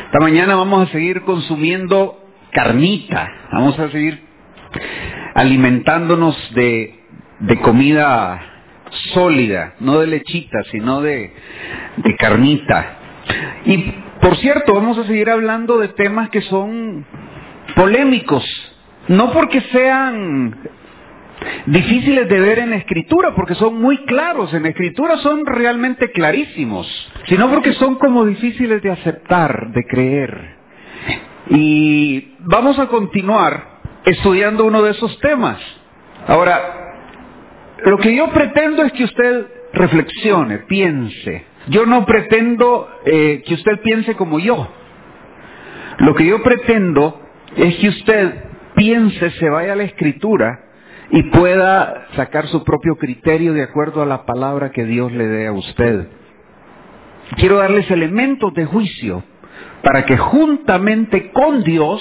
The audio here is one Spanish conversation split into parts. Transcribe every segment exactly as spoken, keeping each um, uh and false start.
Esta mañana vamos a seguir consumiendo carnita, vamos a seguir alimentándonos de, de comida sólida, no de lechita, sino de, de carnita. Y por cierto, vamos a seguir hablando de temas que son polémicos, no porque sean difíciles de ver en la Escritura, porque son muy claros, en la Escritura son realmente clarísimos, sino porque son como difíciles de aceptar, de creer. Y vamos a continuar estudiando uno de esos temas. Ahora, lo que yo pretendo es que usted reflexione, piense. Yo no pretendo eh, que usted piense como yo. Lo que yo pretendo es que usted piense, se vaya a la Escritura y pueda sacar su propio criterio de acuerdo a la palabra que Dios le dé a usted. Quiero darles elementos de juicio para que juntamente con Dios,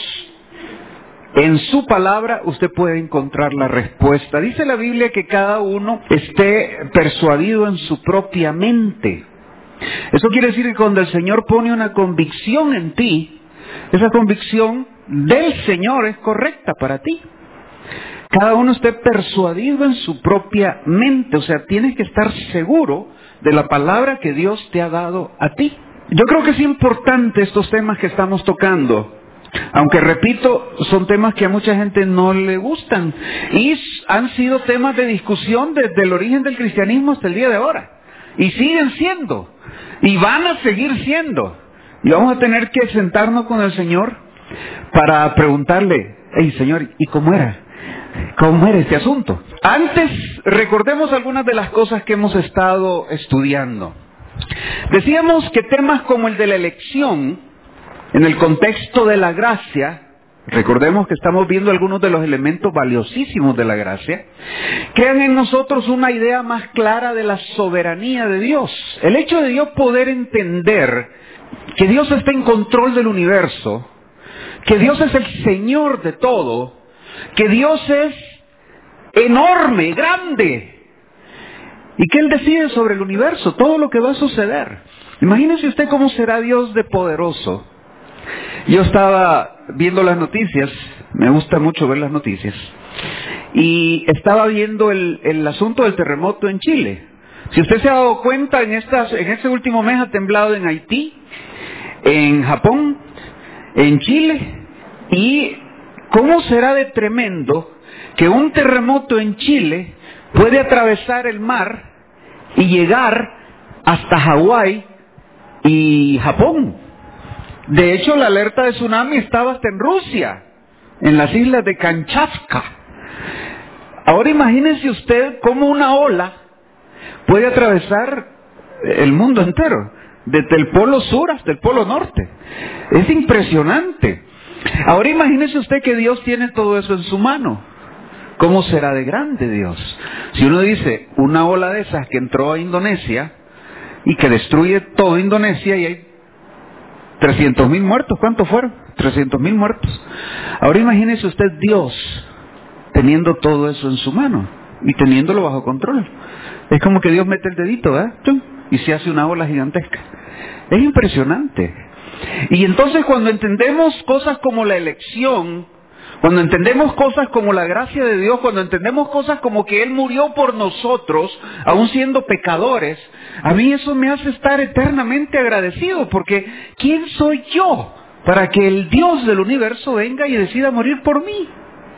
en su palabra, usted pueda encontrar la respuesta. Dice la Biblia que cada uno esté persuadido en su propia mente. Eso quiere decir que cuando el Señor pone una convicción en ti, esa convicción del Señor es correcta para ti. Cada uno esté persuadido en su propia mente, o sea, tienes que estar seguro de la palabra que Dios te ha dado a ti. Yo creo que es importante estos temas que estamos tocando, aunque repito, son temas que a mucha gente no le gustan y han sido temas de discusión desde el origen del cristianismo hasta el día de ahora, y siguen siendo, y van a seguir siendo, y vamos a tener que sentarnos con el Señor para preguntarle: hey Señor, ¿y cómo era? ¿Cómo era este asunto? Antes, recordemos algunas de las cosas que hemos estado estudiando. Decíamos que temas como el de la elección, en el contexto de la gracia, recordemos que estamos viendo algunos de los elementos valiosísimos de la gracia, crean en nosotros una idea más clara de la soberanía de Dios. El hecho de Dios poder entender que Dios está en control del universo, que Dios es el Señor de todo, que Dios es enorme, grande, y que Él decide sobre el universo, todo lo que va a suceder. Imagínese usted cómo será Dios de poderoso. Yo estaba viendo las noticias, me gusta mucho ver las noticias, y estaba viendo el, el asunto del terremoto en Chile. Si usted se ha dado cuenta, en, estas, en este último mes ha temblado en Haití, en Japón, en Chile, y ¿cómo será de tremendo que un terremoto en Chile puede atravesar el mar y llegar hasta Hawái y Japón? De hecho, la alerta de tsunami estaba hasta en Rusia, en las islas de Kamchatka. Ahora imagínese usted cómo una ola puede atravesar el mundo entero, desde el polo sur hasta el polo norte. Es impresionante. Ahora imagínese usted que Dios tiene todo eso en su mano. ¿Cómo será de grande Dios? Si uno dice, una ola de esas que entró a Indonesia y que destruye toda Indonesia y hay trescientos mil muertos, ¿cuántos fueron? trescientos mil muertos. Ahora imagínese usted Dios teniendo todo eso en su mano y teniéndolo bajo control. Es como que Dios mete el dedito, ¿verdad? Y se hace una ola gigantesca. Es impresionante. Y entonces cuando entendemos cosas como la elección, cuando entendemos cosas como la gracia de Dios, cuando entendemos cosas como que Él murió por nosotros, aún siendo pecadores, a mí eso me hace estar eternamente agradecido, porque ¿quién soy yo para que el Dios del universo venga y decida morir por mí?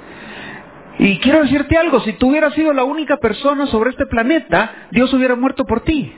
Y quiero decirte algo, si tú hubieras sido la única persona sobre este planeta, Dios hubiera muerto por ti.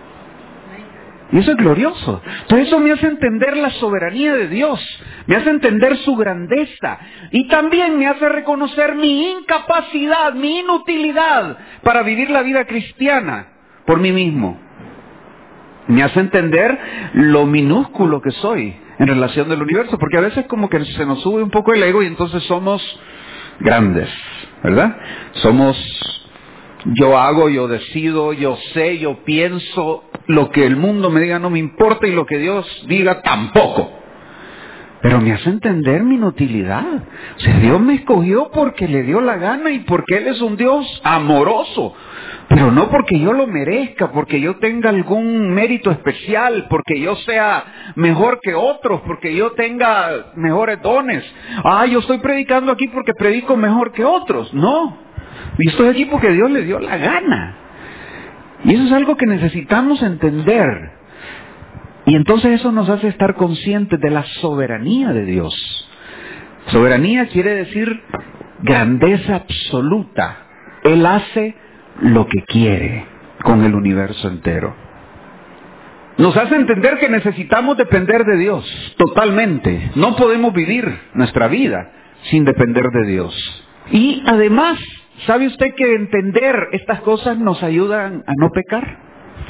Y eso es glorioso. Entonces eso me hace entender la soberanía de Dios, me hace entender su grandeza y también me hace reconocer mi incapacidad, mi inutilidad para vivir la vida cristiana por mí mismo. Me hace entender lo minúsculo que soy en relación del universo, porque a veces como que se nos sube un poco el ego y entonces somos grandes, ¿verdad? Somos, yo hago, yo decido, yo sé, yo pienso, lo que el mundo me diga no me importa y lo que Dios diga tampoco. pero me hace entender mi inutilidad. O sea, Dios me escogió porque le dio la gana y porque Él es un Dios amoroso, pero no porque yo lo merezca, porque yo tenga algún mérito especial, porque yo sea mejor que otros, porque yo tenga mejores dones. Ah, yo estoy predicando aquí porque predico mejor que otros. No, yo estoy aquí porque Dios le dio la gana. Y eso es algo que necesitamos entender. Y entonces eso nos hace estar conscientes de la soberanía de Dios. Soberanía quiere decir grandeza absoluta. Él hace lo que quiere con el universo entero. Nos hace entender que necesitamos depender de Dios totalmente. No podemos vivir nuestra vida sin depender de Dios. Y además, ¿sabe usted que entender estas cosas nos ayudan a no pecar?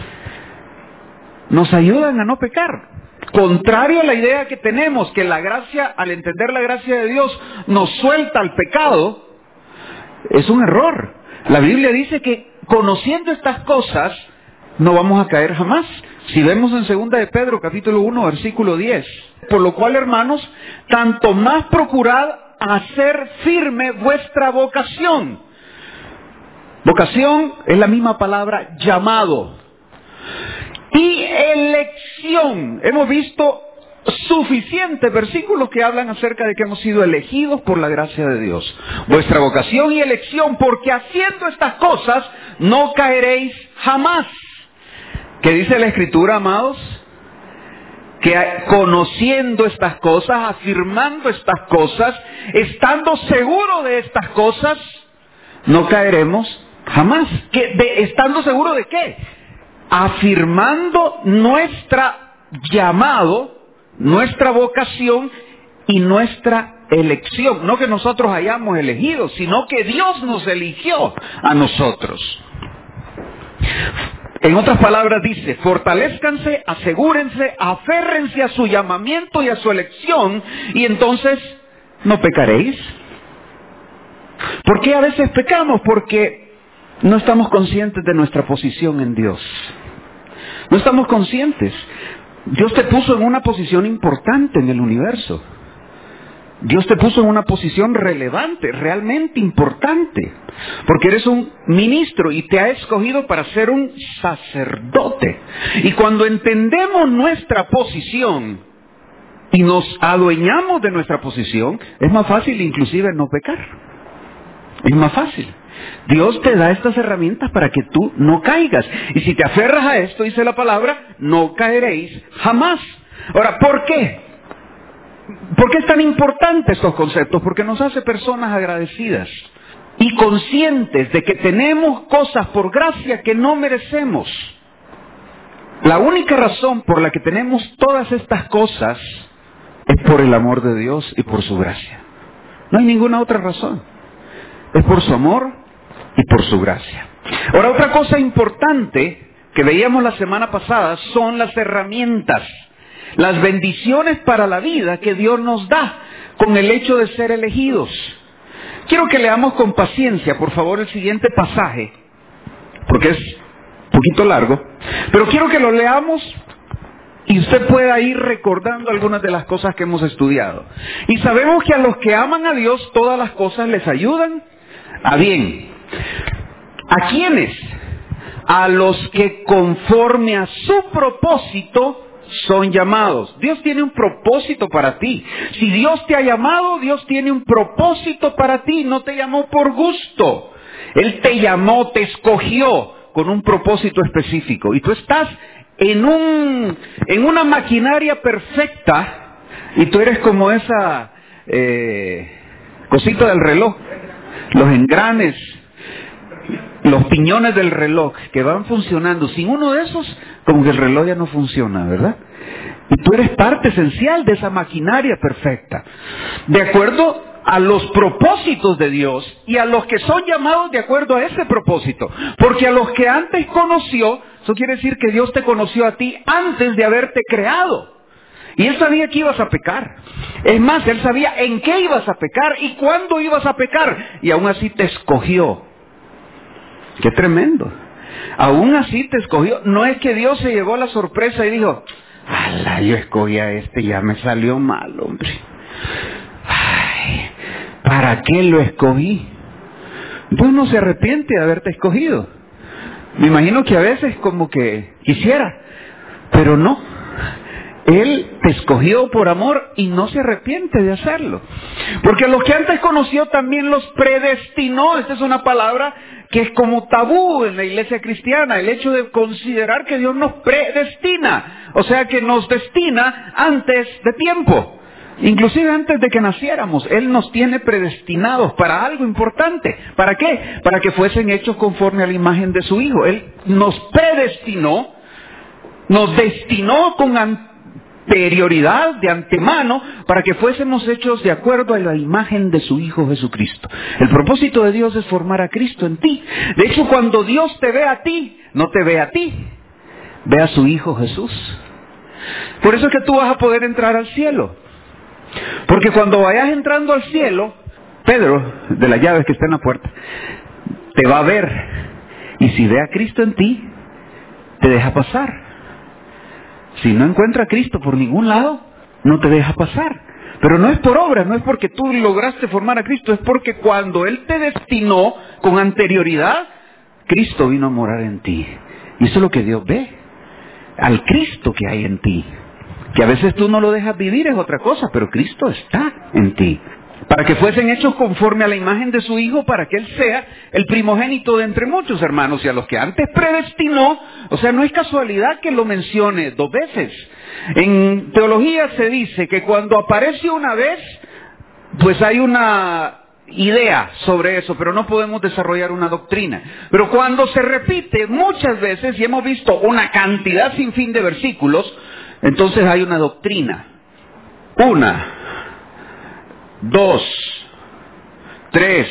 Nos ayudan a no pecar. Contrario a la idea que tenemos, que la gracia, al entender la gracia de Dios, nos suelta al pecado, es un error. La Biblia dice que conociendo estas cosas, no vamos a caer jamás. Si vemos en segunda de Pedro, capítulo uno, versículo diez. Por lo cual, hermanos, tanto más procurad hacer firme vuestra vocación. Vocación es la misma palabra llamado. Y elección. Hemos visto suficientes versículos que hablan acerca de que hemos sido elegidos por la gracia de Dios. Vuestra vocación y elección, porque haciendo estas cosas no caeréis jamás. ¿Qué dice la Escritura, amados? Que conociendo estas cosas, afirmando estas cosas, estando seguro de estas cosas, no caeremos jamás. ¿Qué, de, ¿Estando seguro de qué? Afirmando nuestra llamado, nuestra vocación y nuestra elección. No que nosotros hayamos elegido, sino que Dios nos eligió a nosotros. En otras palabras dice, fortalezcanse, asegúrense, aférrense a su llamamiento y a su elección, y entonces no pecaréis. ¿Por qué a veces pecamos? Porque no estamos conscientes de nuestra posición en Dios. No estamos conscientes. Dios te puso en una posición importante en el universo. Dios te puso en una posición relevante, realmente importante. Porque eres un ministro y te ha escogido para ser un sacerdote. Y cuando entendemos nuestra posición y nos adueñamos de nuestra posición, es más fácil inclusive no pecar. Es más fácil. Dios te da estas herramientas para que tú no caigas. Y si te aferras a esto, dice la palabra, no caeréis jamás. Ahora, ¿por qué? ¿Por qué es tan importante estos conceptos? Porque nos hace personas agradecidas y conscientes de que tenemos cosas por gracia que no merecemos. La única razón por la que tenemos todas estas cosas es por el amor de Dios y por su gracia. No hay ninguna otra razón. Es por su amor y por su gracia. Ahora, otra cosa importante que veíamos la semana pasada son las herramientas, las bendiciones para la vida que Dios nos da con el hecho de ser elegidos. Quiero que leamos con paciencia, por favor, el siguiente pasaje, porque es un poquito largo, pero quiero que lo leamos y usted pueda ir recordando algunas de las cosas que hemos estudiado. Y sabemos que a los que aman a Dios, todas las cosas les ayudan a bien. ¿A quiénes? A los que conforme a su propósito son llamados. Dios tiene un propósito para ti. Si Dios te ha llamado, Dios tiene un propósito para ti. No te llamó por gusto. Él te llamó, te escogió con un propósito específico. Y tú estás en un, en una maquinaria perfecta y tú eres como esa eh, cosita del reloj. Los engranes, los piñones del reloj que van funcionando. Sin uno de esos, como que el reloj ya no funciona, ¿verdad? Y tú eres parte esencial de esa maquinaria perfecta. De acuerdo a los propósitos de Dios y a los que son llamados de acuerdo a ese propósito. Porque a los que antes conoció, eso quiere decir que Dios te conoció a ti antes de haberte creado. Y Él sabía que ibas a pecar. Es más, Él sabía en qué ibas a pecar y cuándo ibas a pecar. Y aún así te escogió. ¡Qué tremendo! Aún así te escogió. No es que Dios se llevó la sorpresa y dijo, ala, yo escogí a este, ya me salió mal, hombre. Ay, ¿para qué lo escogí? Pues no se arrepiente de haberte escogido. Me imagino que a veces como que quisiera, pero no. Él te escogió por amor y no se arrepiente de hacerlo. Porque a los que antes conoció también los predestinó. Esta es una palabra que es como tabú en la iglesia cristiana, el hecho de considerar que Dios nos predestina. O sea, que nos destina antes de tiempo. Inclusive antes de que naciéramos, Él nos tiene predestinados para algo importante. ¿Para qué? Para que fuesen hechos conforme a la imagen de su Hijo. Él nos predestinó, nos destinó con anterioridad, de antemano, para que fuésemos hechos de acuerdo a la imagen de su Hijo Jesucristo. El propósito de Dios es formar a Cristo en ti. De hecho, cuando Dios te ve a ti, no te ve a ti, ve a su Hijo Jesús. Por eso es que tú vas a poder entrar al cielo. Porque cuando vayas entrando al cielo, Pedro, de las llaves que está en la puerta, te va a ver. Y si ve a Cristo en ti, te deja pasar. Si no encuentra a Cristo por ningún lado, no te deja pasar. Pero no es por obra, no es porque tú lograste formar a Cristo, es porque cuando Él te destinó con anterioridad, Cristo vino a morar en ti. Y eso es lo que Dios ve, al Cristo que hay en ti. Que a veces tú no lo dejas vivir es otra cosa, pero Cristo está en ti. Para que fuesen hechos conforme a la imagen de su Hijo, para que Él sea el primogénito de entre muchos hermanos. Y a los que antes predestinó, o sea, no es casualidad que lo mencione dos veces. En teología se dice que cuando aparece una vez, pues hay una idea sobre eso, pero no podemos desarrollar una doctrina. Pero cuando se repite muchas veces, y hemos visto una cantidad sin fin de versículos, entonces hay una doctrina. Una, dos, tres,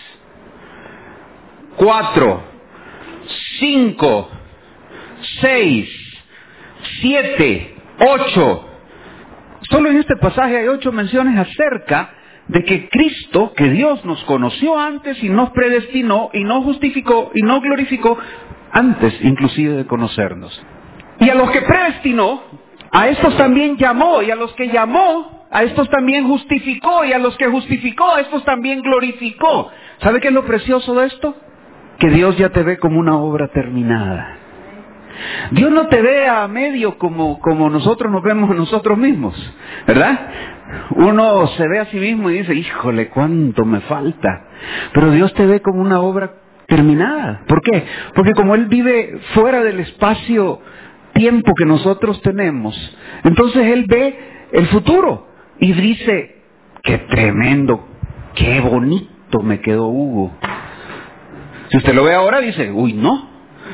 cuatro, cinco, seis, siete, ocho. Solo en este pasaje hay ocho menciones acerca de que Cristo, que Dios nos conoció antes y nos predestinó y nos justificó y nos glorificó antes inclusive de conocernos. Y a los que predestinó, a estos también llamó, y a los que llamó, a estos también justificó, y a los que justificó, a estos también glorificó. ¿Sabe qué es lo precioso de esto? Que Dios ya te ve como una obra terminada. Dios no te ve a medio como, como nosotros nos vemos a nosotros mismos, ¿verdad? Uno se ve a sí mismo y dice, híjole, cuánto me falta. Pero Dios te ve como una obra terminada. ¿Por qué? Porque como Él vive fuera del espacio tiempo que nosotros tenemos, entonces Él ve el futuro y dice, qué tremendo, qué bonito me quedó Hugo. Si usted lo ve ahora dice, uy, no.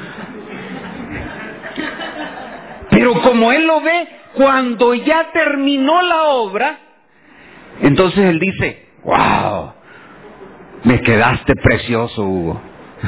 Pero como Él lo ve cuando ya terminó la obra, entonces Él dice, wow, me quedaste precioso, Hugo.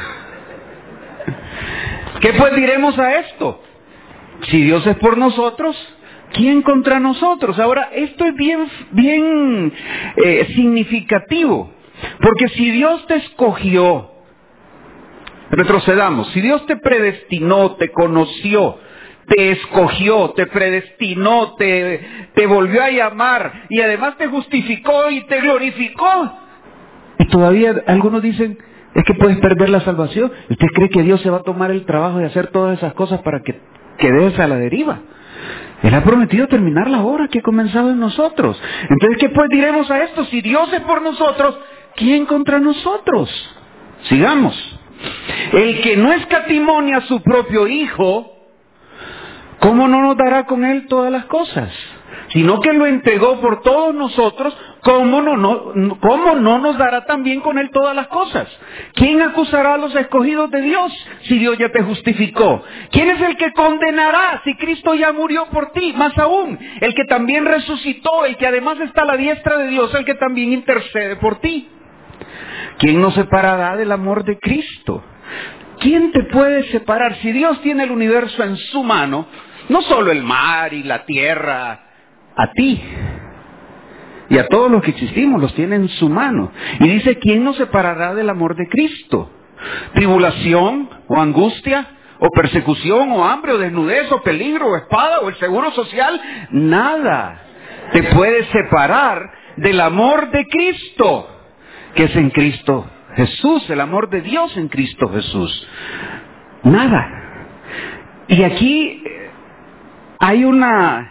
¿Qué pues diremos a esto? Si Dios es por nosotros, ¿quién contra nosotros? Ahora, esto es bien, bien eh, significativo. Porque si Dios te escogió, retrocedamos, si Dios te predestinó, te conoció, te escogió, te predestinó, te, te volvió a llamar y además te justificó y te glorificó. Y todavía algunos dicen, es que puedes perder la salvación. ¿Usted cree que Dios se va a tomar el trabajo de hacer todas esas cosas para que quedes a la deriva? Él ha prometido terminar la obra que ha comenzado en nosotros. Entonces, ¿qué pues diremos a esto? Si Dios es por nosotros, ¿quién contra nosotros? Sigamos. El que no escatimonia a su propio Hijo, ¿cómo no nos dará con Él todas las cosas? Sino que lo entregó por todos nosotros, ¿cómo no, no, ¿cómo no nos dará también con Él todas las cosas? ¿Quién acusará a los escogidos de Dios si Dios ya te justificó? ¿Quién es el que condenará si Cristo ya murió por ti? Más aún, el que también resucitó, el que además está a la diestra de Dios, el que también intercede por ti. ¿Quién nos separará del amor de Cristo? ¿Quién te puede separar? Si Dios tiene el universo en su mano, no solo el mar y la tierra, a ti y a todos los que existimos los tiene en su mano. Y dice, ¿quién nos separará del amor de Cristo? ¿Tribulación o angustia o persecución, o hambre, o desnudez, o peligro, o espada, o el seguro social. Nada te puede separar del amor de Cristo, que es en Cristo Jesús, el amor de Dios en Cristo Jesús. Nada. Y aquí hay una,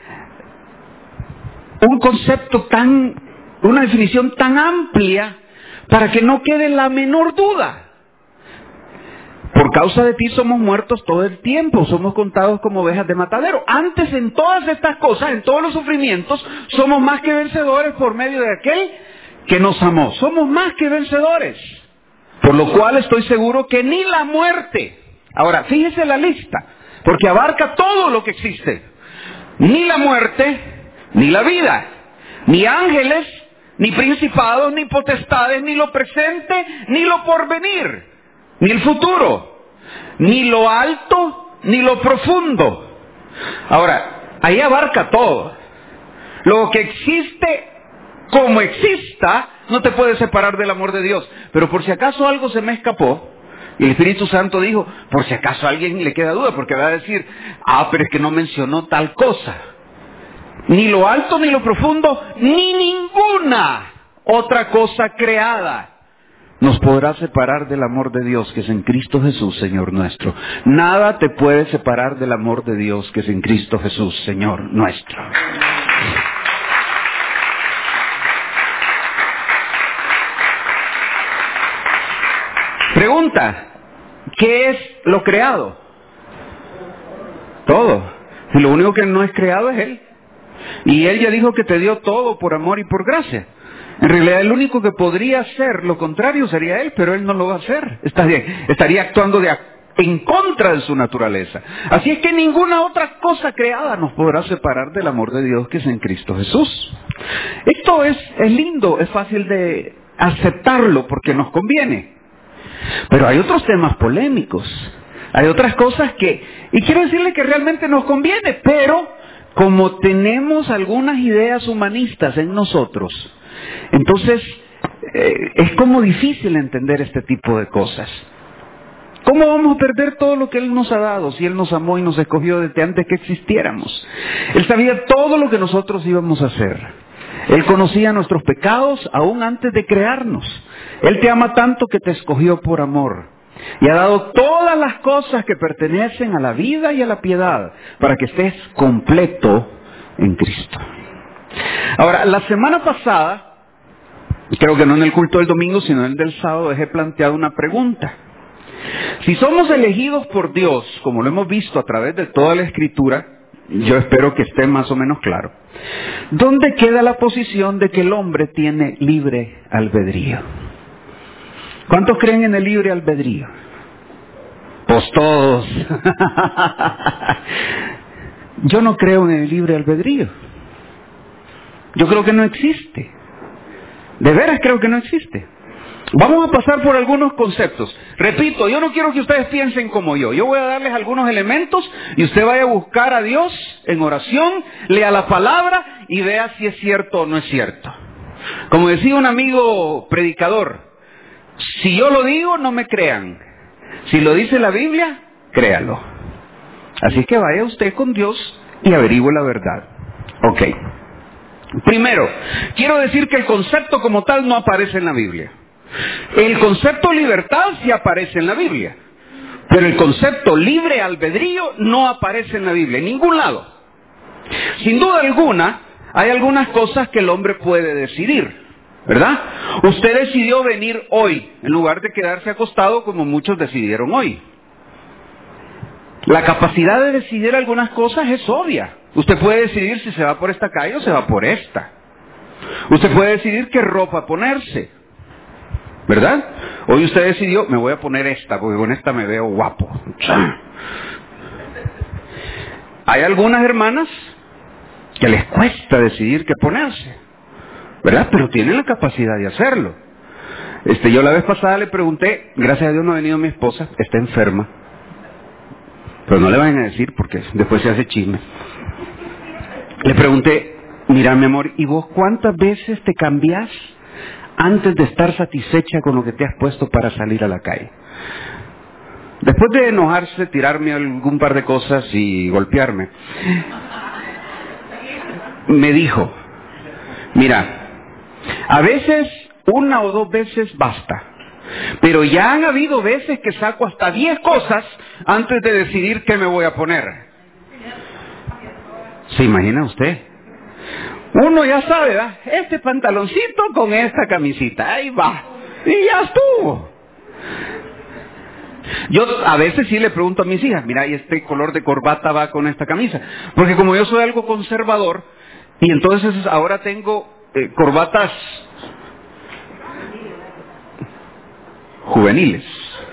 un concepto tan, una definición tan amplia para que no quede la menor duda. Por causa de ti somos muertos todo el tiempo, somos contados como ovejas de matadero. Antes, en todas estas cosas, en todos los sufrimientos, somos más que vencedores por medio de aquel que nos amó. Somos más que vencedores. Por lo cual estoy seguro que ni la muerte. Ahora, fíjese la lista, porque abarca todo lo que existe. Ni la muerte, ni la vida, ni ángeles, ni principados, ni potestades, ni lo presente, ni lo porvenir, ni el futuro, ni lo alto, ni lo profundo. Ahora, ahí abarca todo. Lo que existe, como exista, no te puede separar del amor de Dios. Pero por si acaso algo se me escapó, y el Espíritu Santo dijo, por si acaso a alguien le queda duda, porque va a decir, ah, pero es que no mencionó tal cosa. Ni lo alto, ni lo profundo, ni ninguna otra cosa creada nos podrá separar del amor de Dios que es en Cristo Jesús, Señor nuestro. Nada te puede separar del amor de Dios que es en Cristo Jesús, Señor nuestro. Pregunta, ¿qué es lo creado? Todo. Y lo único que no es creado es Él. Y Él ya dijo que te dio todo por amor y por gracia. En realidad el único que podría hacer lo contrario sería Él, pero Él no lo va a hacer. Estaría, estaría actuando de, en contra de su naturaleza. Así es que ninguna otra cosa creada nos podrá separar del amor de Dios que es en Cristo Jesús. Esto es, es lindo, es fácil de aceptarlo porque nos conviene. Pero hay otros temas polémicos. Hay otras cosas que, y quiero decirle que realmente nos conviene, pero como tenemos algunas ideas humanistas en nosotros, entonces eh, es como difícil entender este tipo de cosas. ¿Cómo vamos a perder todo lo que Él nos ha dado si Él nos amó y nos escogió desde antes que existiéramos? Él sabía todo lo que nosotros íbamos a hacer. Él conocía nuestros pecados aún antes de crearnos. Él te ama tanto que te escogió por amor. Y ha dado todas las cosas que pertenecen a la vida y a la piedad para que estés completo en Cristo. Ahora, la semana pasada, creo que no en el culto del domingo, sino en el del sábado, dejé planteada una pregunta. Si somos elegidos por Dios, como lo hemos visto a través de toda la Escritura, yo espero que esté más o menos claro, ¿dónde queda la posición de que el hombre tiene libre albedrío? ¿Cuántos creen en el libre albedrío? Pues todos. Yo no creo en el libre albedrío. Yo creo que no existe. De veras creo que no existe. Vamos a pasar por algunos conceptos. Repito, yo no quiero que ustedes piensen como yo. Yo voy a darles algunos elementos y usted vaya a buscar a Dios en oración, lea la palabra y vea si es cierto o no es cierto. Como decía un amigo predicador, si yo lo digo, no me crean. Si lo dice la Biblia, créalo. Así que vaya usted con Dios y averigüe la verdad. Ok. Primero, quiero decir que el concepto como tal no aparece en la Biblia. El concepto libertad sí aparece en la Biblia. Pero el concepto libre albedrío no aparece en la Biblia, en ningún lado. Sin duda alguna, hay algunas cosas que el hombre puede decidir, ¿verdad? Usted decidió venir hoy, en lugar de quedarse acostado como muchos decidieron hoy. La capacidad de decidir algunas cosas es obvia. Usted puede decidir si se va por esta calle o se va por esta. Usted puede decidir qué ropa ponerse, ¿verdad? Hoy usted decidió, me voy a poner esta, porque con esta me veo guapo. Hay algunas hermanas que les cuesta decidir qué ponerse, ¿verdad? Pero tienen la capacidad de hacerlo. Este, yo la vez pasada le pregunté, gracias a Dios no ha venido mi esposa, está enferma. Pero no le vayan a decir porque después se hace chisme. Le pregunté, mira mi amor, ¿y vos cuántas veces te cambiás antes de estar satisfecha con lo que te has puesto para salir a la calle? Después de enojarse, tirarme algún par de cosas y golpearme, me dijo, mira, a veces una o dos veces basta, pero ya han habido veces que saco hasta diez cosas antes de decidir qué me voy a poner. ¿Se imagina usted? Uno ya sabe, ¿verdad? Este pantaloncito con esta camisita, ahí va, y ya estuvo. Yo a veces sí le pregunto a mis hijas, mira, ¿y este color de corbata va con esta camisa? Porque como yo soy algo conservador, y entonces ahora tengo eh, corbatas juveniles.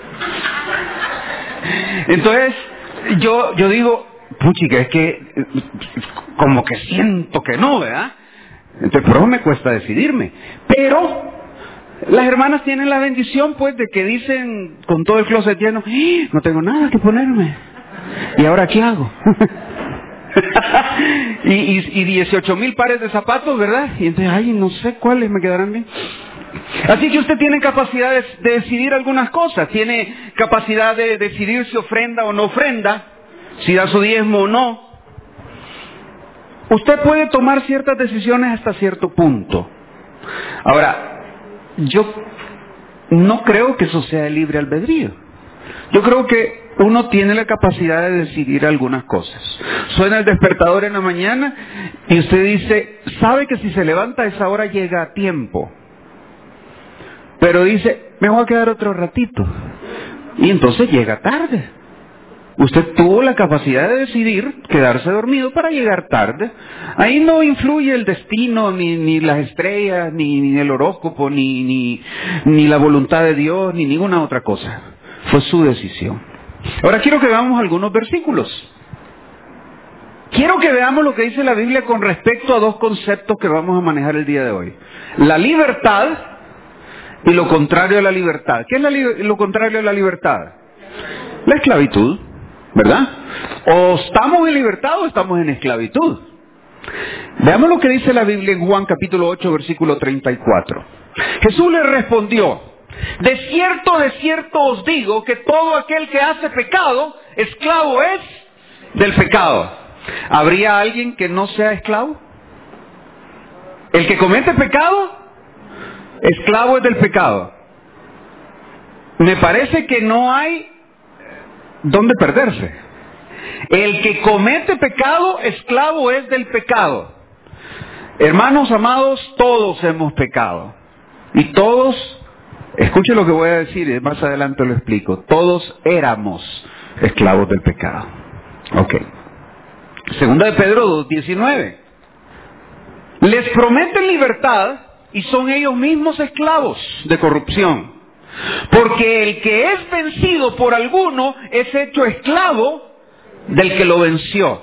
Entonces, yo yo digo, puchica, es que como que siento que no, ¿verdad? Entonces, por eso me cuesta decidirme. Pero las hermanas tienen la bendición, pues, de que dicen con todo el closet lleno, ¡Ah! No tengo nada que ponerme. ¿Y ahora qué hago? y, y, y dieciocho mil pares de zapatos, ¿verdad? Y entonces, ay, no sé cuáles me quedarán bien. Así que usted tiene capacidad de, de decidir algunas cosas. Tiene capacidad de decidir si ofrenda o no ofrenda, si da su diezmo o no. Usted puede tomar ciertas decisiones hasta cierto punto. Ahora, yo no creo que eso sea libre albedrío. Yo creo que uno tiene la capacidad de decidir algunas cosas. Suena el despertador en la mañana y usted dice, sabe que si se levanta a esa hora llega a tiempo. Pero dice, me voy a quedar otro ratito. Y entonces llega tarde. Usted tuvo la capacidad de decidir quedarse dormido para llegar tarde. Ahí no influye el destino, ni, ni las estrellas, ni, ni el horóscopo, ni, ni, ni la voluntad de Dios, ni ninguna otra cosa. Fue su decisión. Ahora quiero que veamos algunos versículos. Quiero que veamos lo que dice la Biblia con respecto a dos conceptos que vamos a manejar el día de hoy. La libertad y lo contrario a la libertad. ¿Qué es la li- lo contrario a la libertad? La esclavitud, ¿verdad? O estamos en libertad o estamos en esclavitud. Veamos lo que dice la Biblia en Juan capítulo ocho, versículo treinta y cuatro. Jesús le respondió, de cierto, de cierto os digo que todo aquel que hace pecado, esclavo es del pecado. ¿Habría alguien que no sea esclavo? El que comete pecado, esclavo es del pecado. Me parece que no hay dónde perderse. El que comete pecado, esclavo es del pecado. Hermanos amados, todos hemos pecado. Y todos, escuche lo que voy a decir y más adelante lo explico, todos éramos esclavos del pecado. Ok. Segunda de Pedro dos, diecinueve. Les prometen libertad y son ellos mismos esclavos de corrupción. Porque el que es vencido por alguno es hecho esclavo del que lo venció.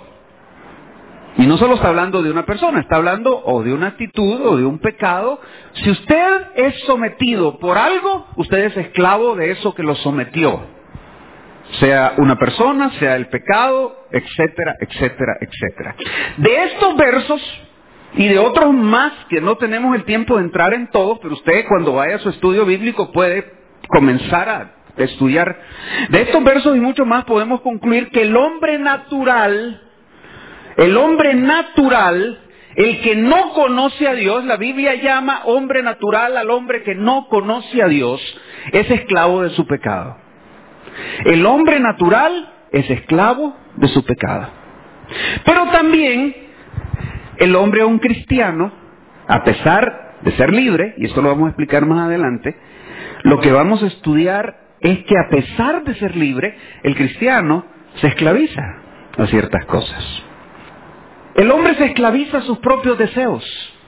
Y no solo está hablando de una persona, está hablando o de una actitud o de un pecado. Si usted es sometido por algo, usted es esclavo de eso que lo sometió. Sea una persona, sea el pecado, etcétera, etcétera, etcétera. De estos versos y de otros más que no tenemos el tiempo de entrar en todos, pero usted cuando vaya a su estudio bíblico puede comenzar a estudiar. De estos versos y mucho más podemos concluir que el hombre natural, el hombre natural, el que no conoce a Dios, la Biblia llama hombre natural al hombre que no conoce a Dios, es esclavo de su pecado. El hombre natural es esclavo de su pecado. Pero también el hombre o un cristiano, a pesar de ser libre, y esto lo vamos a explicar más adelante, lo que vamos a estudiar es que a pesar de ser libre, el cristiano se esclaviza a ciertas cosas. El hombre se esclaviza a sus propios deseos.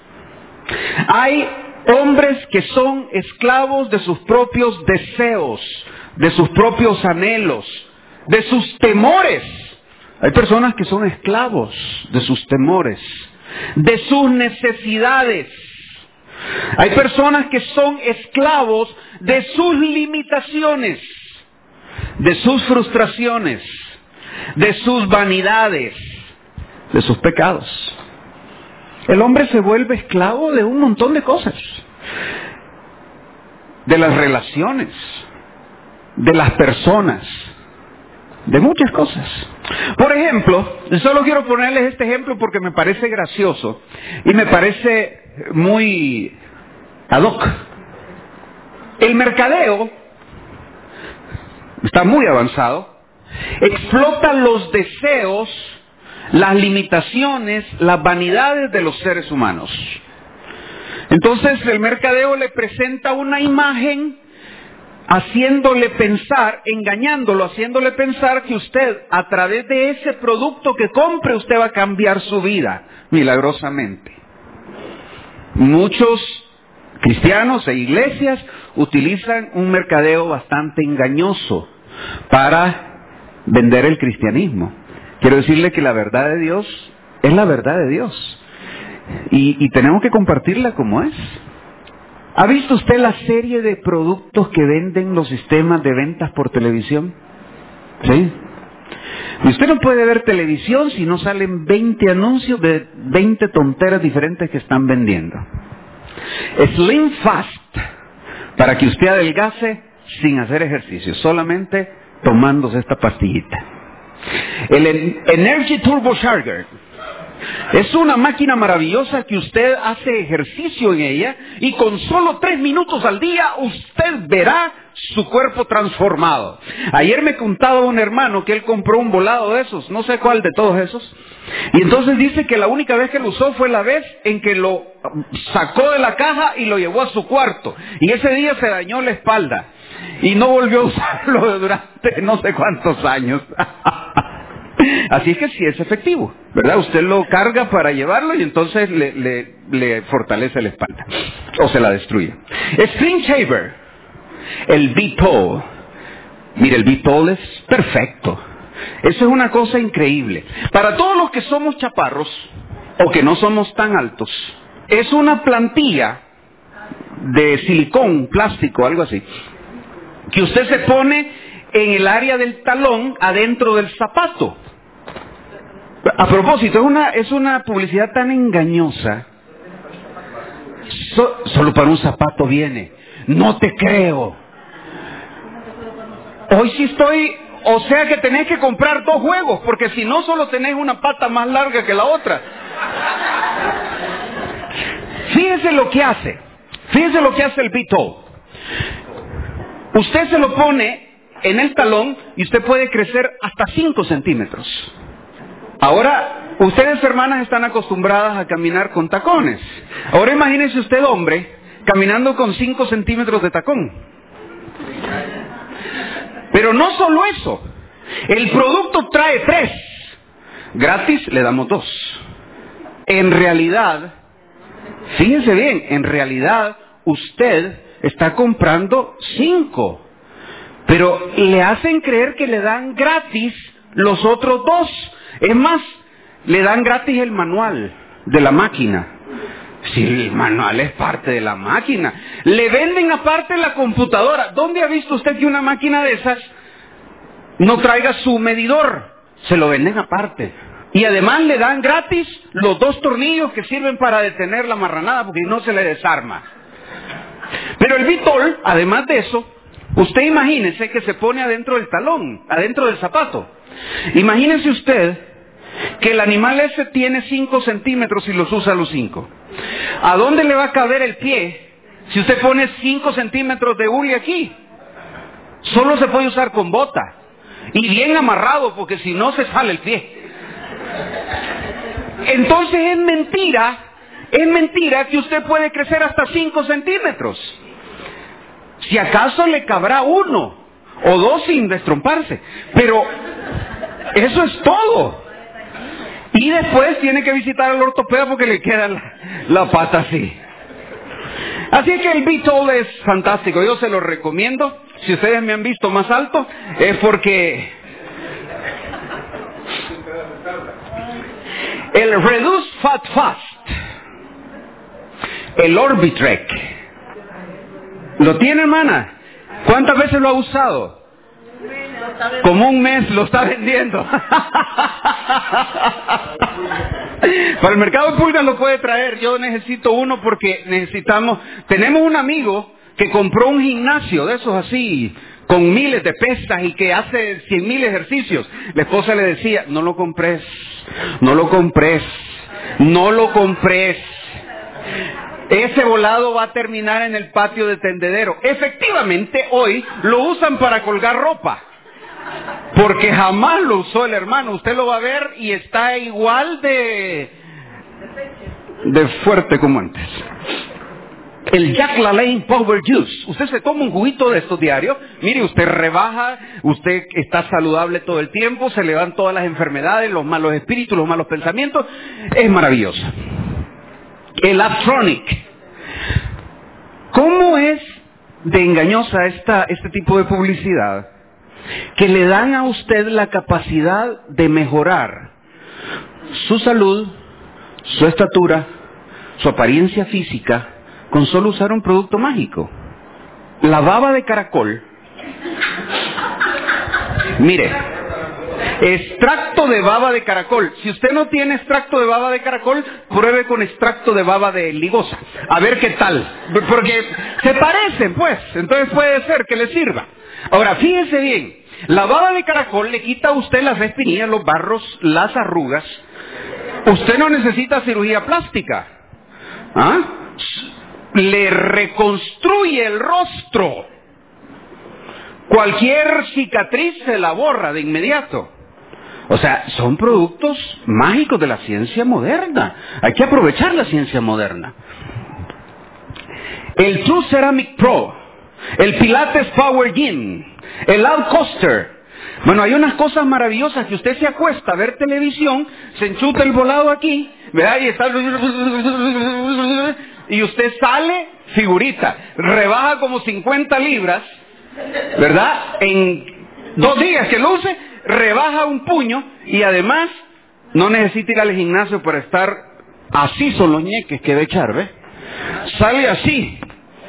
Hay hombres que son esclavos de sus propios deseos, de sus propios anhelos, de sus temores. Hay personas que son esclavos de sus temores, de sus necesidades. Hay personas que son esclavos de sus limitaciones, de sus frustraciones, de sus vanidades, de sus pecados. El hombre se vuelve esclavo de un montón de cosas. De las relaciones, de las personas, de muchas cosas. Por ejemplo, solo quiero ponerles este ejemplo porque me parece gracioso y me parece muy ad hoc. El mercadeo está muy avanzado, explota los deseos, las limitaciones, las vanidades de los seres humanos. Entonces el mercadeo le presenta una imagen haciéndole pensar, engañándolo, haciéndole pensar que usted, a través de ese producto que compre, usted va a cambiar su vida, milagrosamente. Muchos cristianos e iglesias utilizan un mercadeo bastante engañoso para vender el cristianismo. Quiero decirle que la verdad de Dios es la verdad de Dios. Y, y tenemos que compartirla como es. ¿Ha visto usted la serie de productos que venden los sistemas de ventas por televisión? ¿Sí? Y usted no puede ver televisión si no salen veinte anuncios de veinte tonteras diferentes que están vendiendo. Slim Fast, para que usted adelgace sin hacer ejercicio, solamente tomándose esta pastillita. El Energy Turbocharger es una máquina maravillosa que usted hace ejercicio en ella y con solo tres minutos al día usted verá su cuerpo transformado. Ayer me contaba un hermano que él compró un volado de esos, no sé cuál de todos esos, y entonces dice que la única vez que lo usó fue la vez en que lo sacó de la caja y lo llevó a su cuarto, y ese día se dañó la espalda y no volvió a usarlo durante no sé cuántos años. Así es que sí es efectivo, ¿verdad? Usted lo carga para llevarlo y entonces le, le, le fortalece la espalda o se la destruye. Slim Shaver, el V-Tol. Mire, el V-Tol es perfecto. Eso es una cosa increíble. Para todos los que somos chaparros o que no somos tan altos, es una plantilla de silicón, plástico, algo así, que usted se pone en el área del talón adentro del zapato. A propósito, es una, es una publicidad tan engañosa. So, solo para un zapato viene. No te creo. Hoy sí estoy, o sea que tenés que comprar dos juegos, porque si no solo tenés una pata más larga que la otra. Fíjese lo que hace. Fíjese lo que hace el V-Tol. Usted se lo pone en el talón y usted puede crecer hasta cinco centímetros. Ahora, ustedes hermanas están acostumbradas a caminar con tacones. Ahora imagínese usted, hombre, caminando con cinco centímetros de tacón. Pero no solo eso. El producto trae tres. Gratis le damos dos. En realidad, fíjense bien, en realidad usted está comprando cinco. Pero le hacen creer que le dan gratis los otros dos. Es más, le dan gratis el manual de la máquina. Si el manual es parte de la máquina. Le venden aparte la computadora. ¿Dónde ha visto usted que una máquina de esas no traiga su medidor? Se lo venden aparte. Y además le dan gratis los dos tornillos que sirven para detener la marranada porque no se le desarma. Pero el V-Tol, además de eso, usted imagínese que se pone adentro del talón, adentro del zapato. Imagínese usted que el animal ese tiene cinco centímetros y los usa los cinco. ¿A dónde le va a caber el pie si usted pone cinco centímetros de hule aquí? Solo se puede usar con bota. Y bien amarrado, porque si no se sale el pie. Entonces es mentira, es mentira que usted puede crecer hasta cinco centímetros. Si acaso le cabrá uno o dos sin destromparse. Pero eso es todo. Y después tiene que visitar al ortopeda porque le queda la, la pata así. Así que el V-Tol es fantástico. Yo se lo recomiendo. Si ustedes me han visto más alto, es porque el Reduce Fat Fast, el Orbitrek, ¿lo tiene, hermana? ¿Cuántas veces lo ha usado? Como un mes lo está vendiendo. Para el mercado de pulgas lo puede traer. Yo necesito uno porque necesitamos. Tenemos un amigo que compró un gimnasio de esos así, con miles de pesas y que hace cien mil ejercicios. La esposa le decía, no lo compres, no lo compres, no lo compres. Ese volado va a terminar en el patio de tendedero. Efectivamente, hoy lo usan para colgar ropa. Porque jamás lo usó el hermano. Usted lo va a ver y está igual de, de fuerte como antes. El Jack LaLanne Power Juice. Usted se toma un juguito de estos diarios. Mire, usted rebaja, usted está saludable todo el tiempo, se le van todas las enfermedades, los malos espíritus, los malos pensamientos. Es maravilloso. El Aptronic. ¿Cómo es de engañosa esta, este tipo de publicidad? Que le dan a usted la capacidad de mejorar su salud, su estatura, su apariencia física, con solo usar un producto mágico. La baba de caracol. Mire, extracto de baba de caracol. Si usted no tiene extracto de baba de caracol, pruebe con extracto de baba de ligosa. A ver qué tal. Porque se parecen, pues. Entonces puede ser que le sirva. Ahora, fíjese bien. La baba de caracol le quita a usted las espinillas, los barros, las arrugas. Usted no necesita cirugía plástica. ¿Ah? Le reconstruye el rostro. Cualquier cicatriz se la borra de inmediato. O sea, son productos mágicos de la ciencia moderna. Hay que aprovechar la ciencia moderna. El True Ceramic Pro, el Pilates Power Gym, el Loud Coaster. Bueno, hay unas cosas maravillosas que usted se acuesta a ver televisión, se enchuta el volado aquí, ¿verdad? Y está... Y usted sale figurita, rebaja como cincuenta libras, ¿verdad? En dos días que lo use, rebaja un puño y además no necesita ir al gimnasio para estar así, son los ñeques que debe echar, ¿ve? Sale así.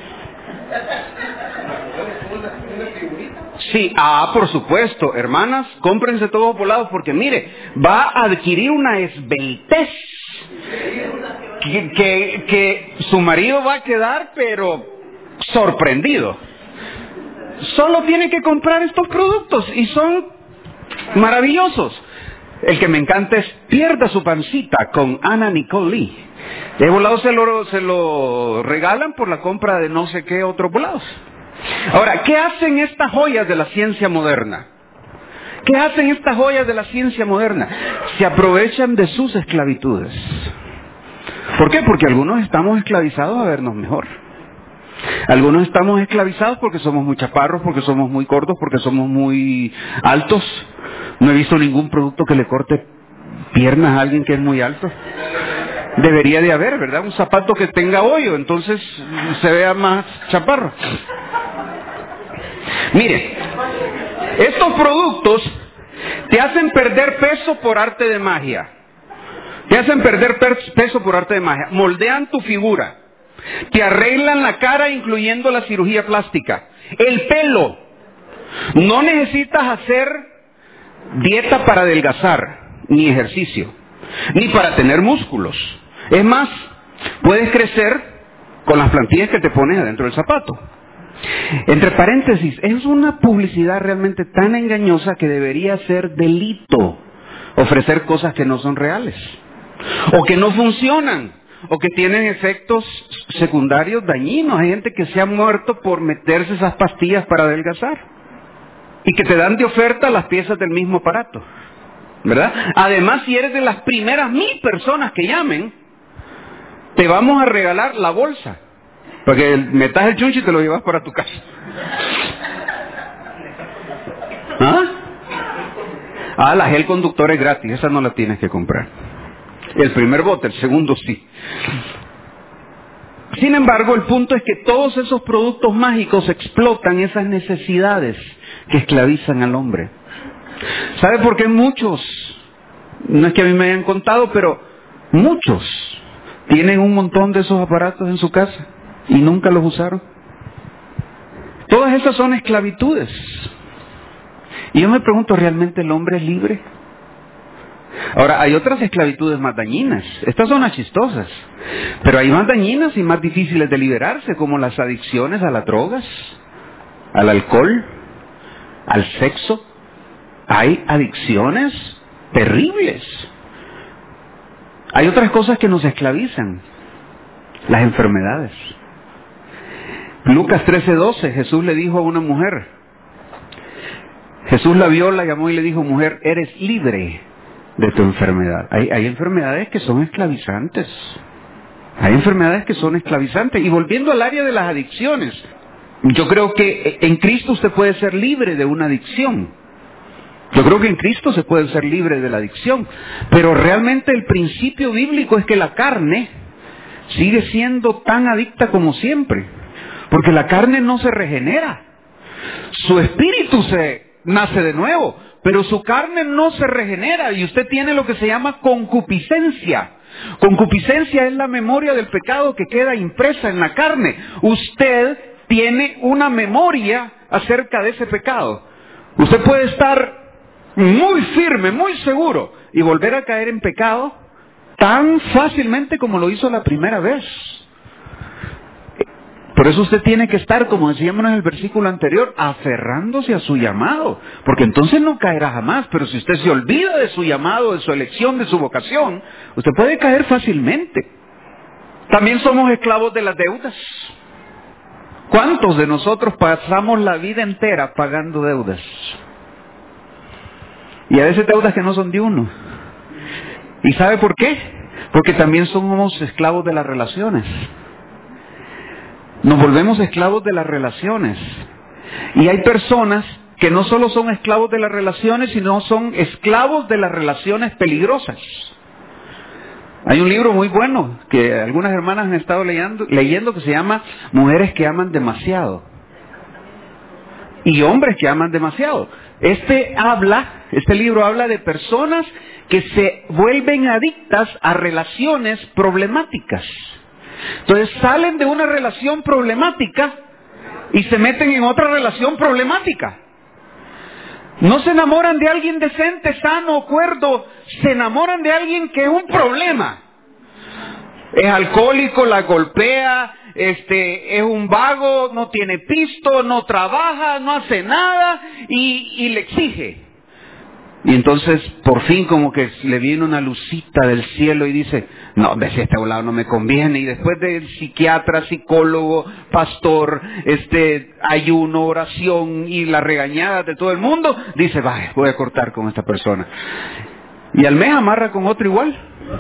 Sí, ah, por supuesto, hermanas, cómprense todos volados porque mire, va a adquirir una esbeltez que, que, que su marido va a quedar pero sorprendido. Solo tiene que comprar estos productos y son maravillosos. El que me encanta es Pierda su pancita con Anna Nicole Lee. De volado se lo, se lo regalan por la compra de no sé qué otros volados. Ahora, ¿qué hacen estas joyas de la ciencia moderna? ¿Qué hacen estas joyas de la ciencia moderna? Se aprovechan de sus esclavitudes. ¿Por qué? Porque algunos estamos esclavizados a vernos mejor. Algunos estamos esclavizados porque somos muy chaparros, porque somos muy cortos, porque somos muy altos. No he visto ningún producto que le corte piernas a alguien que es muy alto. Debería de haber, ¿verdad? Un zapato que tenga hoyo, entonces se vea más chaparro. Mire, estos productos te hacen perder peso por arte de magia. Te hacen perder peso por arte de magia. Moldean tu figura. Te arreglan la cara incluyendo la cirugía plástica. El pelo. No necesitas hacer dieta para adelgazar, ni ejercicio, ni para tener músculos. Es más, puedes crecer con las plantillas que te pones adentro del zapato. Entre paréntesis, es una publicidad realmente tan engañosa que debería ser delito ofrecer cosas que no son reales, o que no funcionan, o que tienen efectos secundarios dañinos. Hay gente que se ha muerto por meterse esas pastillas para adelgazar, y que te dan de oferta las piezas del mismo aparato, ¿verdad? Además, si eres de las primeras mil personas que llamen, te vamos a regalar la bolsa, para que metas el chunche y te lo llevas para tu casa. ¿Ah? Ah, la gel conductor es gratis, esa no la tienes que comprar. El primer bote, el segundo sí. Sin embargo, el punto es que todos esos productos mágicos explotan esas necesidades que esclavizan al hombre. ¿Sabe por qué muchos? No es que a mí me hayan contado, pero muchos tienen un montón de esos aparatos en su casa y nunca los usaron. Todas esas son esclavitudes. Y yo me pregunto, ¿realmente el hombre es libre? Ahora, hay otras esclavitudes más dañinas. Estas son las chistosas. Pero hay más dañinas y más difíciles de liberarse, como las adicciones a las drogas, al alcohol, al sexo. Hay adicciones terribles. Hay otras cosas que nos esclavizan. Las enfermedades. Lucas trece doce, Jesús le dijo a una mujer. Jesús la vio, la llamó y le dijo: mujer, eres libre de tu enfermedad. Hay, hay enfermedades que son esclavizantes. Hay enfermedades que son esclavizantes. Y volviendo al área de las adicciones, yo creo que en Cristo usted puede ser libre de una adicción. Yo creo que en Cristo se puede ser libre de la adicción. Pero realmente el principio bíblico es que la carne sigue siendo tan adicta como siempre. Porque la carne no se regenera. Su espíritu se nace de nuevo, pero su carne no se regenera y usted tiene lo que se llama concupiscencia. Concupiscencia es la memoria del pecado que queda impresa en la carne. Usted tiene una memoria acerca de ese pecado. Usted puede estar muy firme, muy seguro y volver a caer en pecado tan fácilmente como lo hizo la primera vez. Por eso usted tiene que estar, como decíamos en el versículo anterior, aferrándose a su llamado, porque entonces no caerá jamás. Pero si usted se olvida de su llamado, de su elección, de su vocación, usted puede caer fácilmente. También somos esclavos de las deudas. ¿Cuántos de nosotros pasamos la vida entera pagando deudas? Y a veces deudas que no son de uno. ¿Y sabe por qué? Porque también somos esclavos de las relaciones. Nos volvemos esclavos de las relaciones. Y hay personas que no solo son esclavos de las relaciones, sino son esclavos de las relaciones peligrosas. Hay un libro muy bueno que algunas hermanas han estado leyendo, leyendo que se llama Mujeres que aman demasiado. Y hombres que aman demasiado. Este habla, este libro habla de personas que se vuelven adictas a relaciones problemáticas. Entonces salen de una relación problemática y se meten en otra relación problemática. No se enamoran de alguien decente, sano, cuerdo, se enamoran de alguien que es un problema. Es alcohólico, la golpea, este, es un vago, no tiene pisto, no trabaja, no hace nada y, y le exige. Y entonces, por fin, como que le viene una lucita del cielo y dice: no, de este lado no me conviene. Y después del psiquiatra, psicólogo, pastor, este, ayuno, oración y las regañadas de todo el mundo, dice: vaya, voy a cortar con esta persona. Y al mes amarra con otro igual.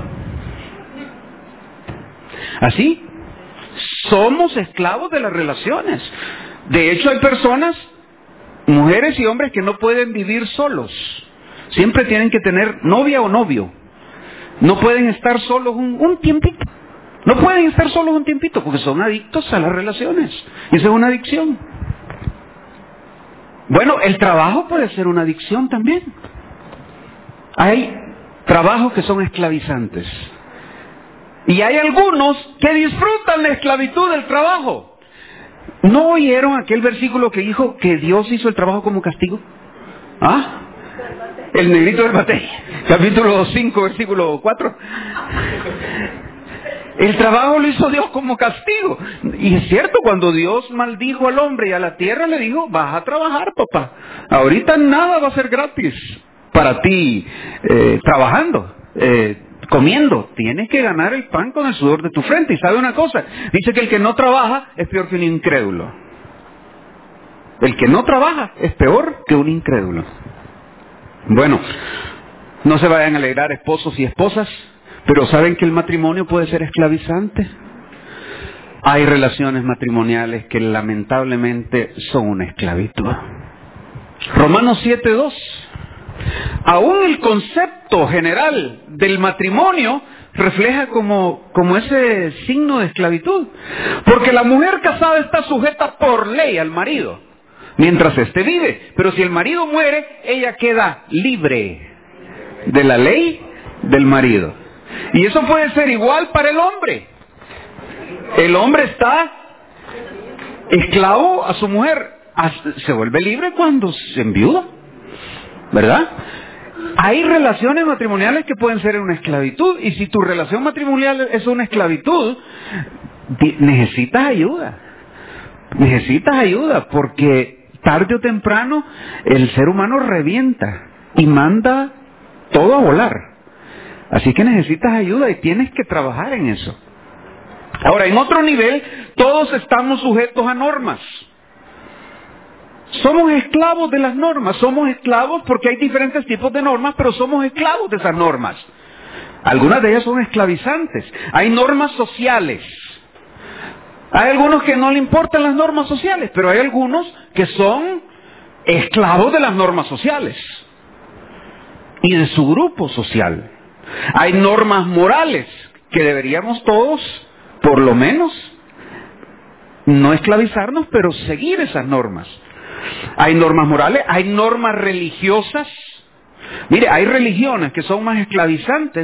Así, somos esclavos de las relaciones. De hecho, hay personas, mujeres y hombres, que no pueden vivir solos. Siempre tienen que tener novia o novio. No pueden estar solos un, un tiempito. No pueden estar solos un tiempito porque son adictos a las relaciones. Y esa es una adicción. Bueno, el trabajo puede ser una adicción también. Hay trabajos que son esclavizantes. Y hay algunos que disfrutan la esclavitud del trabajo. ¿No oyeron aquel versículo que dijo que Dios hizo el trabajo como castigo? ¿Ah? El negrito del Mateo, capítulo cinco, versículo cuatro. El trabajo lo hizo Dios como castigo. Y es cierto, cuando Dios maldijo al hombre y a la tierra, le dijo: vas a trabajar, papá. Ahorita nada va a ser gratis para ti eh, trabajando, eh, comiendo. Tienes que ganar el pan con el sudor de tu frente. Y sabe una cosa, dice que el que no trabaja es peor que un incrédulo. El que no trabaja es peor que un incrédulo. Bueno, no se vayan a alegrar esposos y esposas, pero ¿saben que el matrimonio puede ser esclavizante? Hay relaciones matrimoniales que lamentablemente son una esclavitud. Romanos siete dos. Aún el concepto general del matrimonio refleja como, como ese signo de esclavitud. Porque la mujer casada está sujeta por ley al marido mientras éste vive. Pero si el marido muere, ella queda libre de la ley del marido. Y eso puede ser igual para el hombre. El hombre está esclavo a su mujer. Se vuelve libre cuando se enviuda, ¿verdad? Hay relaciones matrimoniales que pueden ser una esclavitud. Y si tu relación matrimonial es una esclavitud, necesitas ayuda. Necesitas ayuda porque tarde o temprano el ser humano revienta y manda todo a volar. Así que necesitas ayuda y tienes que trabajar en eso. Ahora, en otro nivel, todos estamos sujetos a normas. Somos esclavos de las normas. Somos esclavos porque hay diferentes tipos de normas, pero somos esclavos de esas normas. Algunas de ellas son esclavizantes. Hay normas sociales. Hay algunos que no le importan las normas sociales, pero hay algunos que son esclavos de las normas sociales y de su grupo social. Hay normas morales que deberíamos todos, por lo menos, no esclavizarnos, pero seguir esas normas. Hay normas morales, hay normas religiosas. Mire, hay religiones que son más esclavizantes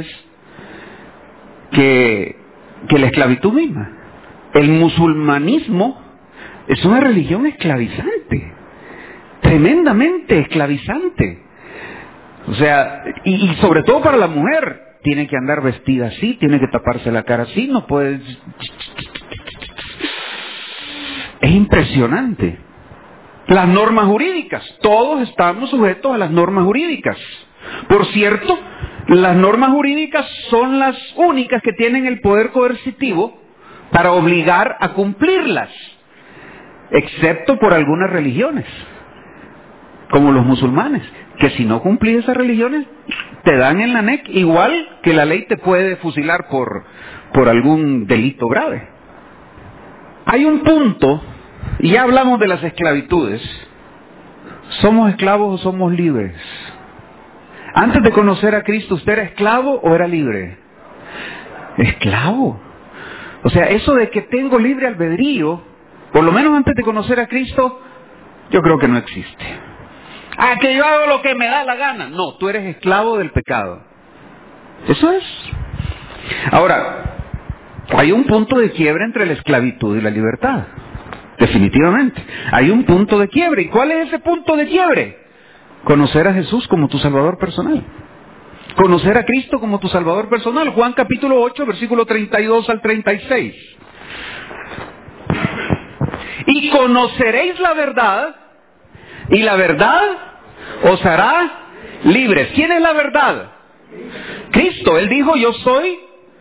que, que la esclavitud misma. El musulmanismo es una religión esclavizante, tremendamente esclavizante. O sea, y, y sobre todo para la mujer, tiene que andar vestida así, tiene que taparse la cara así, no puede... Es impresionante. Las normas jurídicas, todos estamos sujetos a las normas jurídicas. Por cierto, las normas jurídicas son las únicas que tienen el poder coercitivo para obligar a cumplirlas, excepto por algunas religiones, como los musulmanes, que si no cumplís esas religiones, te dan en la N E C, igual que la ley te puede fusilar por, por algún delito grave. Hay un punto, y ya hablamos de las esclavitudes. ¿Somos esclavos o somos libres? Antes de conocer a Cristo, ¿usted era esclavo o era libre? Esclavo. O sea, eso de que tengo libre albedrío, por lo menos antes de conocer a Cristo, yo creo que no existe. Ah, que yo hago lo que me da la gana. No, tú eres esclavo del pecado. Eso es. Ahora, hay un punto de quiebre entre la esclavitud y la libertad. Definitivamente. Hay un punto de quiebre. ¿Y cuál es ese punto de quiebre? Conocer a Jesús como tu Salvador personal. Conocer a Cristo como tu Salvador personal. Juan capítulo ocho, versículo treinta y dos al treinta y seis. Y conoceréis la verdad, y la verdad os hará libres. ¿Quién es la verdad? Cristo. Él dijo, yo soy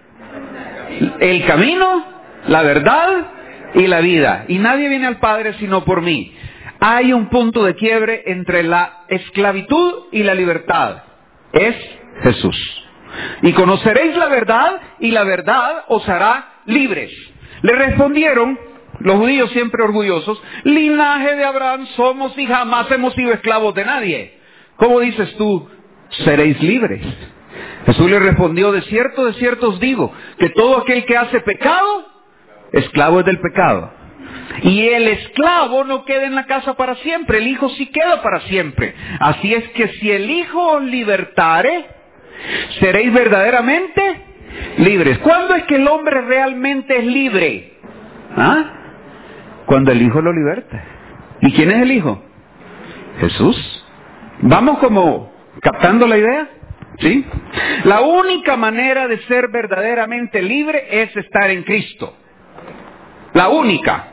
el camino, la verdad y la vida. Y nadie viene al Padre sino por mí. Hay un punto de quiebre entre la esclavitud y la libertad. Es Jesús. Y conoceréis la verdad, y la verdad os hará libres. Le respondieron los judíos, siempre orgullosos, linaje de Abraham somos y jamás hemos sido esclavos de nadie. ¿Cómo dices tú, seréis libres? Jesús le respondió, de cierto, de cierto os digo, que todo aquel que hace pecado, esclavo es del pecado. Y el esclavo no queda en la casa para siempre, el Hijo sí queda para siempre. Así es que si el Hijo os libertare, seréis verdaderamente libres. ¿Cuándo es que el hombre realmente es libre? ¿Ah? Cuando el Hijo lo liberta. ¿Y quién es el Hijo? Jesús. ¿Vamos como captando la idea? ¿Sí? La única manera de ser verdaderamente libre es estar en Cristo. La única.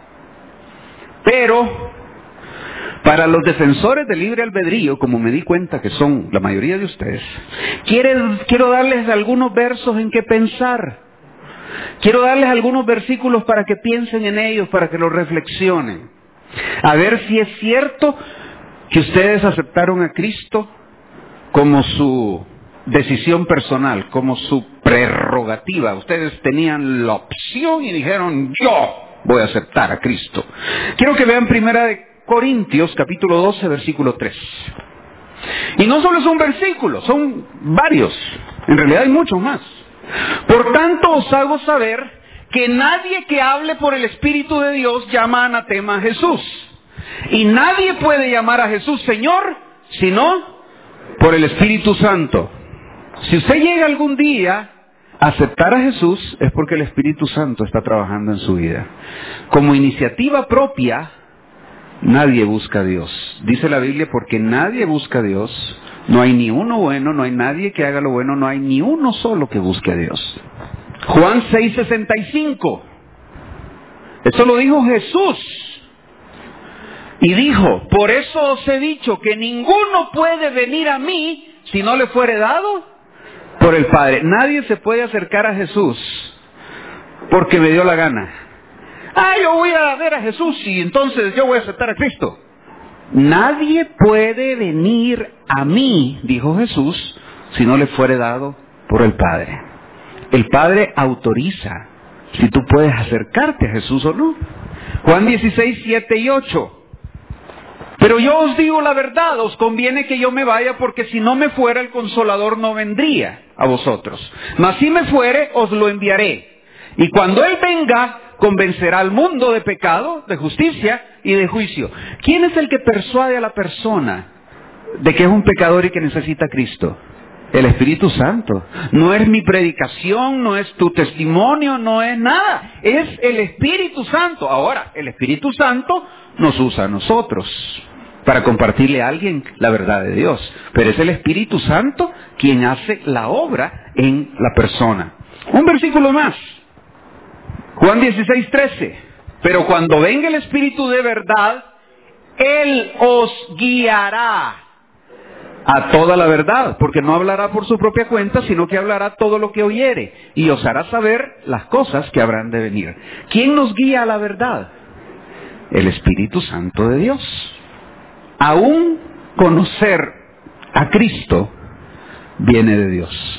Pero, para los defensores del libre albedrío, como me di cuenta que son la mayoría de ustedes, quiero, quiero darles algunos versos en que pensar. Quiero darles algunos versículos para que piensen en ellos, para que los reflexionen. A ver si es cierto que ustedes aceptaron a Cristo como su decisión personal, como su prerrogativa. Ustedes tenían la opción y dijeron, yo voy a aceptar a Cristo. Quiero que vean primera de Corintios, capítulo doce, versículo tres. Y no solo es un versículo, son varios. En realidad hay muchos más. Por tanto os hago saber que nadie que hable por el Espíritu de Dios llama anatema a Jesús. Y nadie puede llamar a Jesús Señor, sino por el Espíritu Santo. Si usted llega algún día a aceptar a Jesús, es porque el Espíritu Santo está trabajando en su vida. Como iniciativa propia, nadie busca a Dios. Dice la Biblia, porque nadie busca a Dios. No hay ni uno bueno, no hay nadie que haga lo bueno, no hay ni uno solo que busque a Dios. Juan seis, sesenta y cinco. Eso lo dijo Jesús. Y dijo, por eso os he dicho que ninguno puede venir a mí si no le fuere dado por el Padre. Nadie se puede acercar a Jesús porque me dio la gana. Ah, yo voy a ver a Jesús y entonces yo voy a aceptar a Cristo. Nadie puede venir a mí, dijo Jesús, si no le fuere dado por el Padre. El Padre autoriza si tú puedes acercarte a Jesús o no. Juan dieciséis, siete y ocho. Pero yo os digo la verdad, os conviene que yo me vaya, porque si no me fuera el Consolador no vendría a vosotros. Mas si me fuere, os lo enviaré. Y cuando Él venga, convencerá al mundo de pecado, de justicia y de juicio. ¿Quién es el que persuade a la persona de que es un pecador y que necesita a Cristo? El Espíritu Santo. No es mi predicación, no es tu testimonio, no es nada. Es el Espíritu Santo. Ahora, el Espíritu Santo nos usa a nosotros para compartirle a alguien la verdad de Dios. Pero es el Espíritu Santo quien hace la obra en la persona. Un versículo más. Juan dieciséis, trece. Pero cuando venga el Espíritu de verdad, Él os guiará a toda la verdad, porque no hablará por su propia cuenta, sino que hablará todo lo que oyere, y os hará saber las cosas que habrán de venir. ¿Quién nos guía a la verdad? El Espíritu Santo de Dios. Aún conocer a Cristo viene de Dios.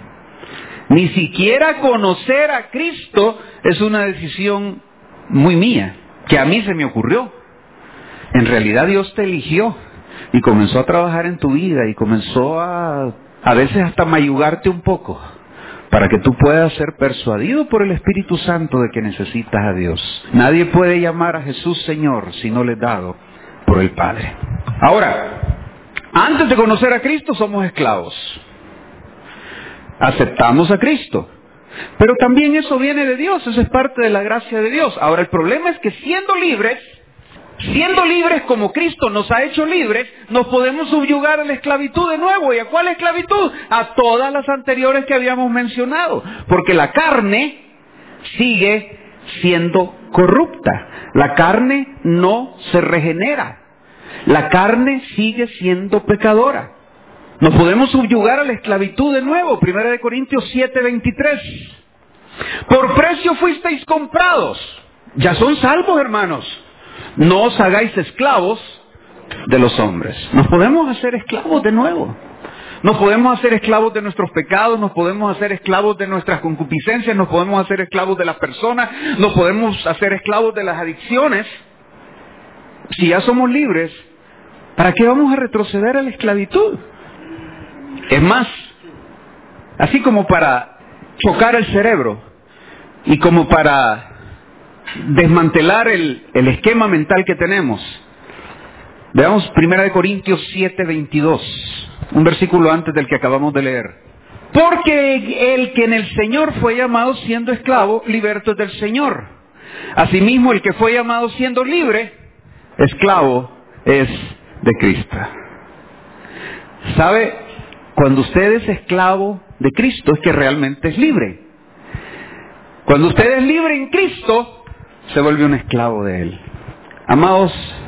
Ni siquiera conocer a Cristo es una decisión muy mía, que a mí se me ocurrió. En realidad Dios te eligió y comenzó a trabajar en tu vida y comenzó a, a veces hasta mayugarte un poco, para que tú puedas ser persuadido por el Espíritu Santo de que necesitas a Dios. Nadie puede llamar a Jesús Señor si no le es dado por el Padre. Ahora, antes de conocer a Cristo somos esclavos. Aceptamos a Cristo. Pero también eso viene de Dios, eso es parte de la gracia de Dios. Ahora, el problema es que siendo libres, siendo libres como Cristo nos ha hecho libres, nos podemos subyugar a la esclavitud de nuevo. ¿Y a cuál esclavitud? A todas las anteriores que habíamos mencionado. Porque la carne sigue siendo corrupta. La carne no se regenera. La carne sigue siendo pecadora. Nos podemos subyugar a la esclavitud de nuevo. Primera de Corintios siete, veintitrés. Por precio fuisteis comprados. Ya son salvos, hermanos. No os hagáis esclavos de los hombres. Nos podemos hacer esclavos de nuevo. Nos podemos hacer esclavos de nuestros pecados, nos podemos hacer esclavos de nuestras concupiscencias, nos podemos hacer esclavos de las personas, nos podemos hacer esclavos de las adicciones. Si ya somos libres, ¿para qué vamos a retroceder a la esclavitud? Es más, así como para chocar el cerebro y como para desmantelar el, el esquema mental que tenemos, veamos Primera de Corintios siete, veintidós, un versículo antes del que acabamos de leer. Porque el que en el Señor fue llamado siendo esclavo, liberto es del Señor. Asimismo, el que fue llamado siendo libre, esclavo es de Cristo. ¿Sabe? Cuando usted es esclavo de Cristo es que realmente es libre. Cuando usted es libre en Cristo, se vuelve un esclavo de Él. Amados,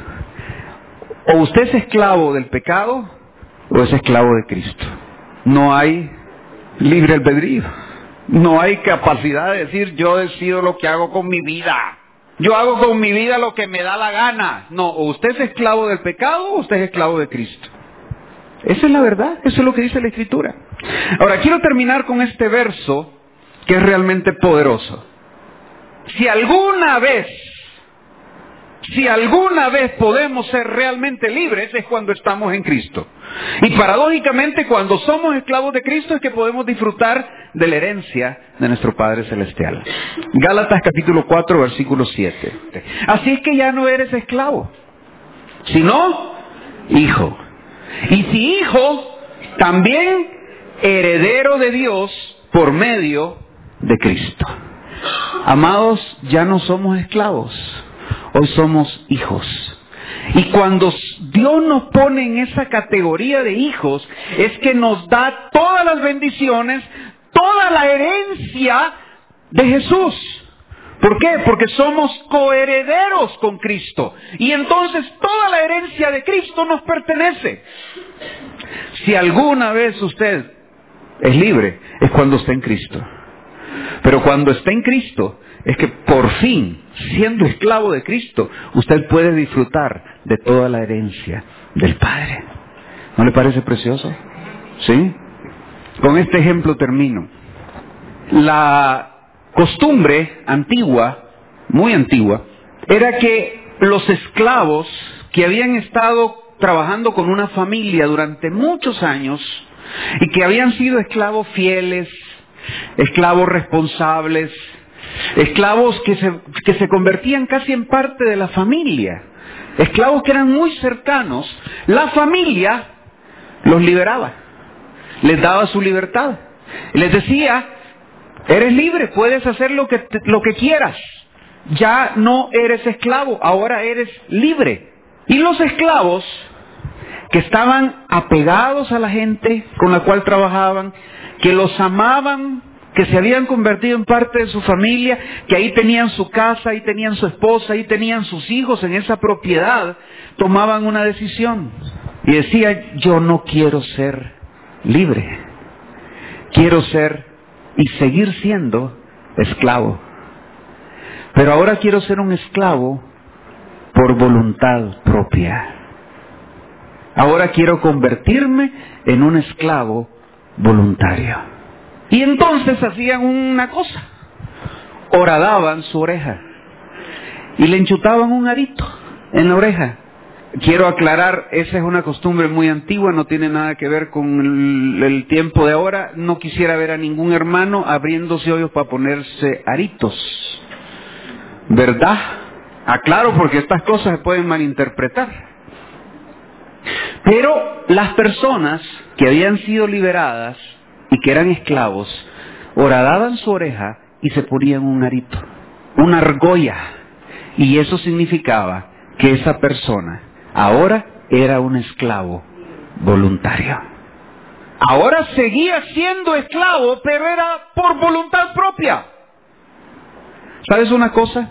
o usted es esclavo del pecado o es esclavo de Cristo. No hay libre albedrío. No hay capacidad de decir yo decido lo que hago con mi vida. Yo hago con mi vida lo que me da la gana. No, o usted es esclavo del pecado o usted es esclavo de Cristo. Esa es la verdad, eso es lo que dice la Escritura. Ahora, quiero terminar con este verso que es realmente poderoso. Si alguna vez, si alguna vez podemos ser realmente libres es cuando estamos en Cristo. Y paradójicamente, cuando somos esclavos de Cristo es que podemos disfrutar de la herencia de nuestro Padre Celestial. Gálatas capítulo cuatro, versículo siete. Así es que ya no eres esclavo, sino hijo. Y si hijo, también heredero de Dios por medio de Cristo. Amados, ya no somos esclavos, hoy somos hijos. Y cuando Dios nos pone en esa categoría de hijos, es que nos da todas las bendiciones, toda la herencia de Jesús. ¿Por qué? Porque somos coherederos con Cristo. Y entonces toda la herencia de Cristo nos pertenece. Si alguna vez usted es libre, es cuando está en Cristo. Pero cuando está en Cristo, es que por fin, siendo esclavo de Cristo, usted puede disfrutar de toda la herencia del Padre. ¿No le parece precioso? ¿Sí? Con este ejemplo termino. La costumbre antigua, muy antigua, era que los esclavos que habían estado trabajando con una familia durante muchos años y que habían sido esclavos fieles, esclavos responsables, esclavos que se, que se convertían casi en parte de la familia, esclavos que eran muy cercanos, la familia los liberaba, les daba su libertad, les decía: eres libre, puedes hacer lo que, lo que quieras, ya no eres esclavo, ahora eres libre. Y los esclavos que estaban apegados a la gente con la cual trabajaban, que los amaban, que se habían convertido en parte de su familia, que ahí tenían su casa, ahí tenían su esposa, ahí tenían sus hijos en esa propiedad, tomaban una decisión y decían: yo no quiero ser libre, quiero ser y seguir siendo esclavo, pero ahora quiero ser un esclavo por voluntad propia. Ahora quiero convertirme en un esclavo voluntario. Y entonces hacían una cosa: horadaban su oreja y le enchutaban un arito en la oreja. Quiero aclarar, esa es una costumbre muy antigua, no tiene nada que ver con el, el tiempo de ahora. No quisiera ver a ningún hermano abriéndose hoyos para ponerse aritos, ¿verdad? Aclaro, porque estas cosas se pueden malinterpretar. Pero las personas que habían sido liberadas y que eran esclavos, horadaban su oreja y se ponían un arito, una argolla. Y eso significaba que esa persona ahora era un esclavo voluntario. Ahora seguía siendo esclavo, pero era por voluntad propia. ¿Sabes una cosa?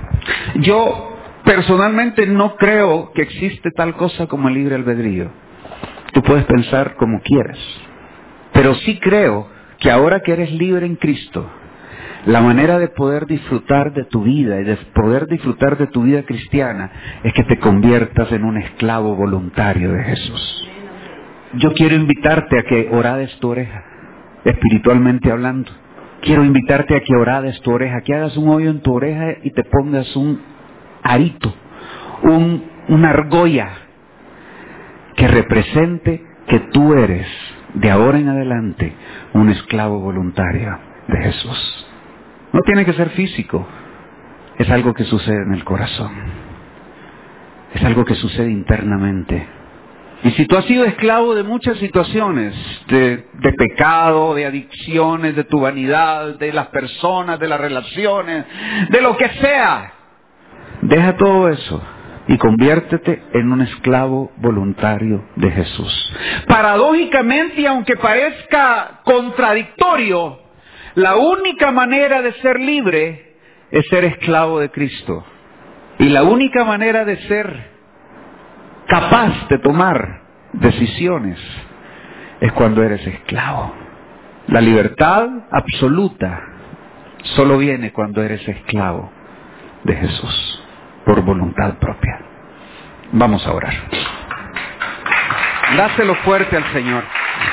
Yo personalmente no creo que existe tal cosa como el libre albedrío. Tú puedes pensar como quieras, pero sí creo que ahora que eres libre en Cristo, la manera de poder disfrutar de tu vida y de poder disfrutar de tu vida cristiana es que te conviertas en un esclavo voluntario de Jesús. Yo quiero invitarte a que orades tu oreja, espiritualmente hablando. Quiero invitarte a que orades tu oreja, que hagas un hoyo en tu oreja y te pongas un arito, un, una argolla que represente que tú eres de ahora en adelante un esclavo voluntario de Jesús. No tiene que ser físico, es algo que sucede en el corazón, es algo que sucede internamente. Y si tú has sido esclavo de muchas situaciones, de, de pecado, de adicciones, de tu vanidad, de las personas, de las relaciones, de lo que sea, deja todo eso y conviértete en un esclavo voluntario de Jesús. Paradójicamente, y aunque parezca contradictorio, la única manera de ser libre es ser esclavo de Cristo. Y la única manera de ser capaz de tomar decisiones es cuando eres esclavo. La libertad absoluta solo viene cuando eres esclavo de Jesús, por voluntad propia. Vamos a orar. Dáselo fuerte al Señor.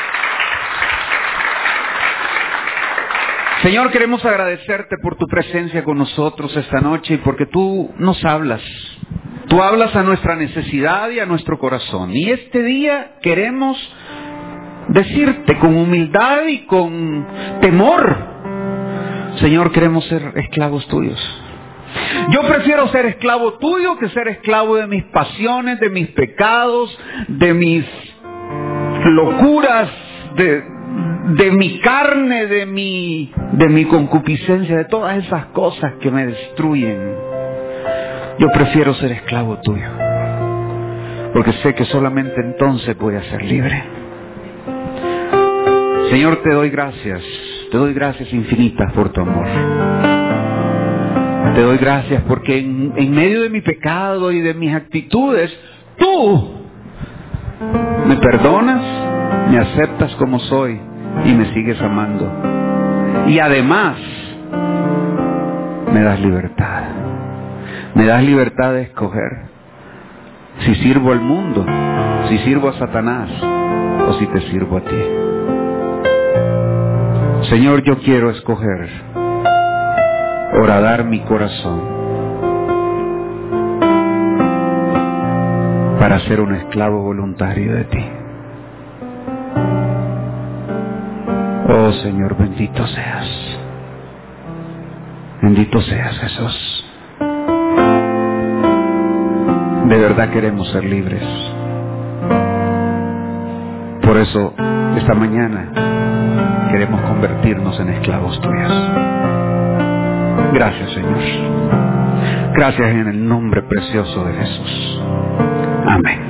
Señor, queremos agradecerte por tu presencia con nosotros esta noche y porque tú nos hablas. Tú hablas a nuestra necesidad y a nuestro corazón. Y este día queremos decirte con humildad y con temor: Señor, queremos ser esclavos tuyos. Yo prefiero ser esclavo tuyo que ser esclavo de mis pasiones, de mis pecados, de mis locuras, de, de mi carne, de mi, de mi concupiscencia, de todas esas cosas que me destruyen. Yo prefiero ser esclavo tuyo, porque sé que solamente entonces voy a ser libre. Señor, te doy gracias, te doy gracias infinitas por tu amor. Te doy gracias porque en, en medio de mi pecado y de mis actitudes, tú me perdonas, me aceptas como soy y me sigues amando. Y además, me das libertad. Me das libertad de escoger si sirvo al mundo, si sirvo a Satanás o si te sirvo a ti. Señor, yo quiero escoger horadar mi corazón para ser un esclavo voluntario de ti. Oh Señor, bendito seas. Bendito seas, Jesús. De verdad queremos ser libres. Por eso, esta mañana queremos convertirnos en esclavos tuyos. Gracias, Señor. Gracias en el nombre precioso de Jesús. Amén.